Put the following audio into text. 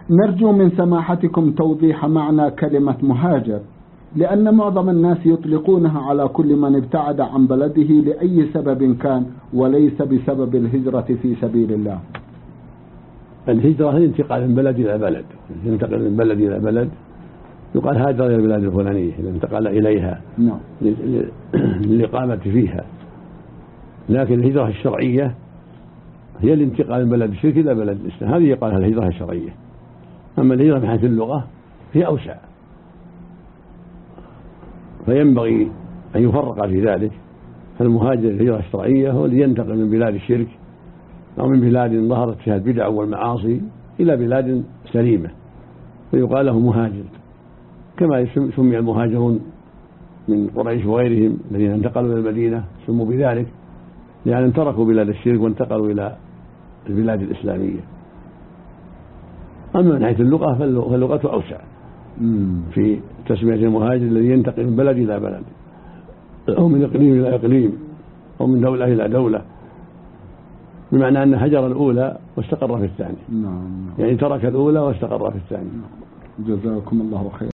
نرجو من سماحتكم توضيح معنى كلمة مهاجر، لأن معظم الناس يطلقونها على كل من ابتعد عن بلده لأي سبب كان، وليس بسبب الهجرة في سبيل الله. الهجرة هي الانتقال من بلد إلى بلد، ينتقل من بلد إلى بلد يقال هاجر إلى البلاد الفلانية إذا انتقل إليها للإقامة فيها. لكن الهجرة الشرعية هي الانتقال من بلد الشرك إلى بلد الإسلام، هذه يقال الهجرة الشرعية. أما الهجرة من حيث اللغة هي أوسع، فينبغي أن يفرق في ذلك. فالمهاجر الهجرة الشرعية هو الذي ينتقل من بلاد الشرك أو من بلاد ظهرت فيها البدع والمعاصي إلى بلاد سليمة، فيقال له مهاجر، كما سمي المهاجرون من قريش وغيرهم الذين انتقلوا إلى المدينة سموا بذلك لأن تركوا بلاد الشرك وانتقلوا إلى البلاد الإسلامية. أما من حيث اللغة فاللغة أوسع في تسمية المهاجر الذي ينتقل من بلد إلى بلد أو من إقليم إلى إقليم أو من دولة إلى دولة، بمعنى أن هجر الأولى واستقر في الثانية. يعني ترك الأولى واستقر في الثانية. جزاكم الله خير.